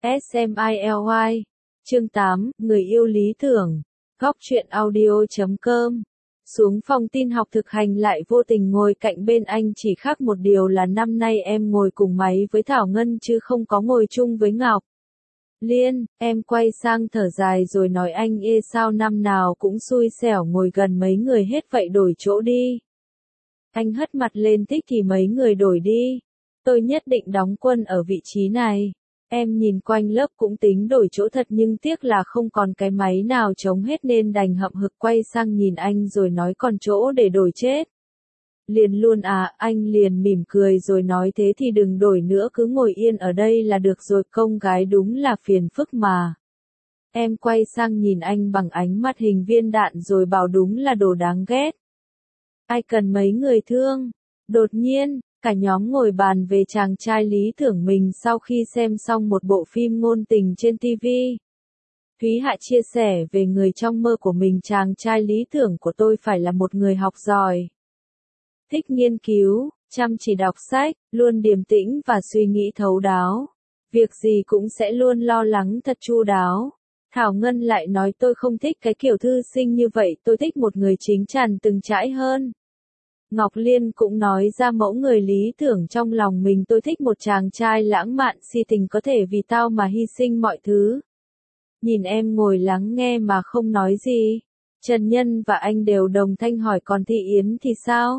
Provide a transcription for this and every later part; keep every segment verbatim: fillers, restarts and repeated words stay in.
Smiley. Chương tám, Người yêu lý tưởng. Góc truyện audio chấm com. Xuống phòng tin học thực hành lại vô tình ngồi cạnh bên anh, chỉ khác một điều là năm nay em ngồi cùng máy với Thảo Ngân chứ không có ngồi chung với Ngọc Liên. Em quay sang thở dài rồi nói anh ê sao năm nào cũng xui xẻo ngồi gần mấy người hết vậy, đổi chỗ đi. Anh hất mặt lên, thích thì mấy người đổi đi. Tôi nhất định đóng quân ở vị trí này. Em nhìn quanh lớp cũng tính đổi chỗ thật nhưng tiếc là không còn cái máy nào trống hết nên đành hậm hực quay sang nhìn anh rồi nói còn chỗ để đổi chết. Liền luôn à, anh liền mỉm cười rồi nói thế thì đừng đổi nữa, cứ ngồi yên ở đây là được rồi, công gái đúng là phiền phức mà. Em quay sang nhìn anh bằng ánh mắt hình viên đạn rồi bảo đúng là đồ đáng ghét. Ai cần mấy người thương. Đột nhiên, cả nhóm ngồi bàn về chàng trai lý tưởng mình sau khi xem xong một bộ phim ngôn tình trên ti vi. Thúy Hạ chia sẻ về người trong mơ của mình: chàng trai lý tưởng của tôi phải là một người học giỏi, thích nghiên cứu, chăm chỉ đọc sách, luôn điềm tĩnh và suy nghĩ thấu đáo. Việc gì cũng sẽ luôn lo lắng thật chu đáo. Thảo Ngân lại nói tôi không thích cái kiểu thư sinh như vậy, tôi thích một người chín chắn từng trải hơn. Ngọc Liên cũng nói ra mẫu người lý tưởng trong lòng mình: tôi thích một chàng trai lãng mạn si tình, có thể vì tao mà hy sinh mọi thứ. Nhìn em ngồi lắng nghe mà không nói gì. Trần Nhân và anh đều đồng thanh hỏi còn Thị Yến thì sao?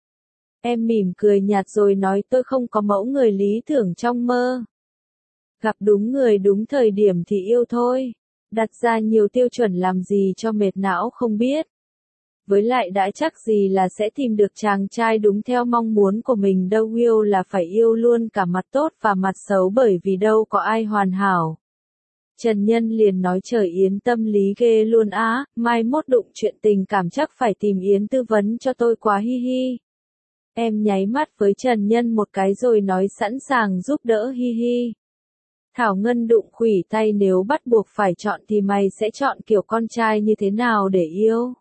Em mỉm cười nhạt rồi nói tôi không có mẫu người lý tưởng trong mơ. Gặp đúng người đúng thời điểm thì yêu thôi. Đặt ra nhiều tiêu chuẩn làm gì cho mệt não không biết. Với lại đã chắc gì là sẽ tìm được chàng trai đúng theo mong muốn của mình đâu, yêu là phải yêu luôn cả mặt tốt và mặt xấu bởi vì đâu có ai hoàn hảo. Trần Nhân liền nói trời Yến tâm lý ghê luôn á, mai mốt đụng chuyện tình cảm chắc phải tìm Yến tư vấn cho tôi quá hi hi. Em nháy mắt với Trần Nhân một cái rồi nói sẵn sàng giúp đỡ hi hi. Thảo Ngân đụng khủy tay, nếu bắt buộc phải chọn thì mày sẽ chọn kiểu con trai như thế nào để yêu?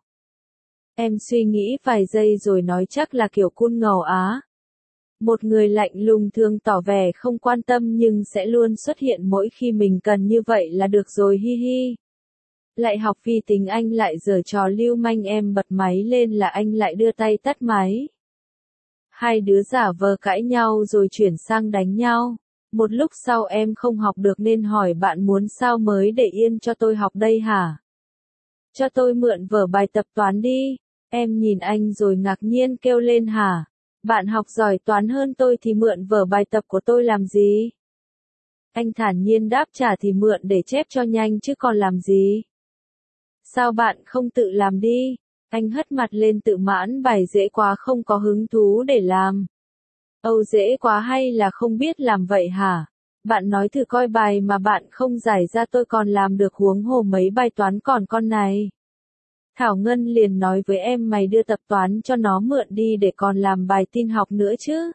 Em suy nghĩ vài giây rồi nói chắc là kiểu cool ngầu á. Một người lạnh lùng thường tỏ vẻ không quan tâm nhưng sẽ luôn xuất hiện mỗi khi mình cần, như vậy là được rồi hi hi. Lại học vi tính anh lại giở trò lưu manh, em bật máy lên là anh lại đưa tay tắt máy. Hai đứa giả vờ cãi nhau rồi chuyển sang đánh nhau. Một lúc sau em không học được nên hỏi bạn muốn sao mới để yên cho tôi học đây hả? Cho tôi mượn vở bài tập toán đi. Em nhìn anh rồi ngạc nhiên kêu lên hả? Bạn học giỏi toán hơn tôi thì mượn vở bài tập của tôi làm gì? Anh thản nhiên đáp trả thì mượn để chép cho nhanh chứ còn làm gì? Sao bạn không tự làm đi? Anh hất mặt lên tự mãn, bài dễ quá không có hứng thú để làm. Âu dễ quá hay là không biết làm vậy hả? Bạn nói thử coi, bài mà bạn không giải ra tôi còn làm được, huống hồ mấy bài toán còn con này. Thảo Ngân liền nói với em mày đưa tập toán cho nó mượn đi để còn làm bài tin học nữa chứ.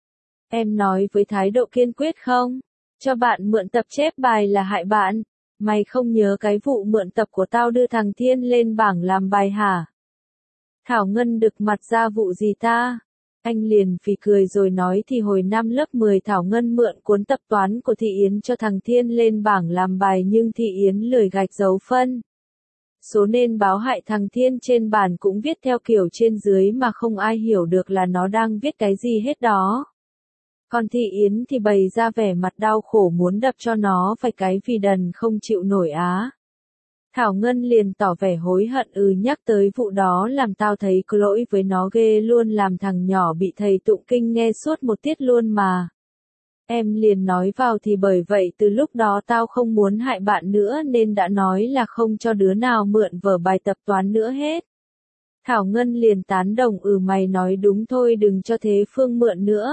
Em nói với thái độ kiên quyết không? Cho bạn mượn tập chép bài là hại bạn. Mày không nhớ cái vụ mượn tập của tao đưa thằng Thiên lên bảng làm bài hả? Thảo Ngân đực mặt ra, vụ gì ta? Anh liền phì cười rồi nói thì hồi năm lớp mười Thảo Ngân mượn cuốn tập toán của Thị Yến cho thằng Thiên lên bảng làm bài nhưng Thị Yến lười gạch dấu phân số nên báo hại thằng Thiên, trên bàn cũng viết theo kiểu trên dưới mà không ai hiểu được là nó đang viết cái gì hết đó. Còn Thị Yến thì bày ra vẻ mặt đau khổ muốn đập cho nó phải cái vì đần không chịu nổi á. Thảo Ngân liền tỏ vẻ hối hận, ừ nhắc tới vụ đó làm tao thấy có lỗi với nó ghê luôn, làm thằng nhỏ bị thầy tụng kinh nghe suốt một tiết luôn mà. Em liền nói vào thì bởi vậy từ lúc đó tao không muốn hại bạn nữa nên đã nói là không cho đứa nào mượn vở bài tập toán nữa hết. Thảo Ngân liền tán đồng, ừ mày nói đúng thôi, đừng cho Thế Phương mượn nữa.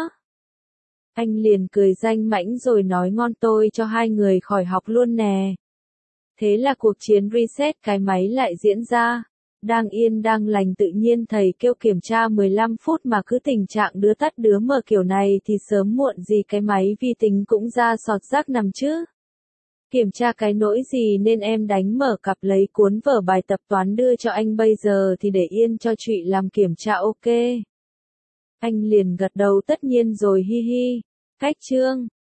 Anh liền cười danh mãnh rồi nói ngon, tôi cho hai người khỏi học luôn nè. Thế là cuộc chiến reset cái máy lại diễn ra. Đang yên đang lành tự nhiên thầy kêu kiểm tra mười lăm phút mà cứ tình trạng đứa tắt đứa mở kiểu này thì sớm muộn gì cái máy vi tính cũng ra sọt rác nằm chứ. Kiểm tra cái nỗi gì nên em đánh mở cặp lấy cuốn vở bài tập toán đưa cho anh, bây giờ thì để yên cho Trụy làm kiểm tra ok. Anh liền gật đầu tất nhiên rồi hi hi. Cách chương